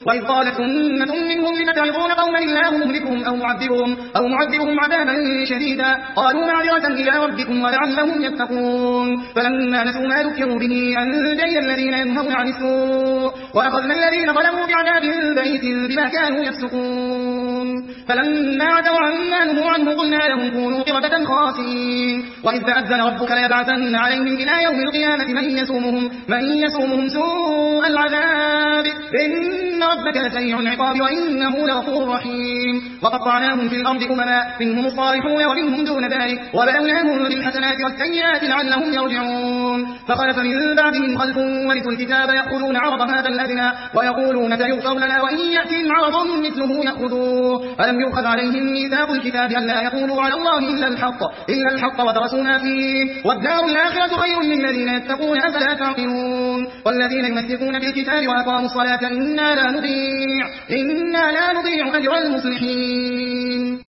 وإذ قالت أمة منهم لم تعظون قوما الله مهلكهم أو معذبهم عذابا شديدا قالوا معذرة إلى ربكم ولعلهم يتقون فلما نسوا ما ذكروا به أنجينا الذين ينهون عن السوء وأخذنا الذين ظلموا بعذاب بئيس بما كانوا يفسقون فلما عتوا عما نهوا عنه قلنا لهم كونوا قردة خاسئين وإذ تأذن ربك ليبعثن عليهم إلى يوم القيامة من يسومهم سوء العذاب إن ربك لسريع العقاب وإنه لغفور رحيم وقطعناهم في الأرض أمما منهم الصالحون ومنهم دون ذلك وبلوناهم بالحسنات والسيئات لعلهم يرجعون فخلف من بعدهم خلف ورثوا الكتاب يأخذون عرض هذا الأدنى ويقولون سيغفر لنا وإن يأتهم عرض مثله يأخذوه ألم يؤخذ عليهم ميثاق الكتاب ألا يقولوا على الله إلا الحق ودرسونا فيه والدار الآخرة خير للذين يتقون أفلا تعقلون والذين يمسكون بالكتاب وأقاموا الصلاة إنا لا نضيع أجر المصلحين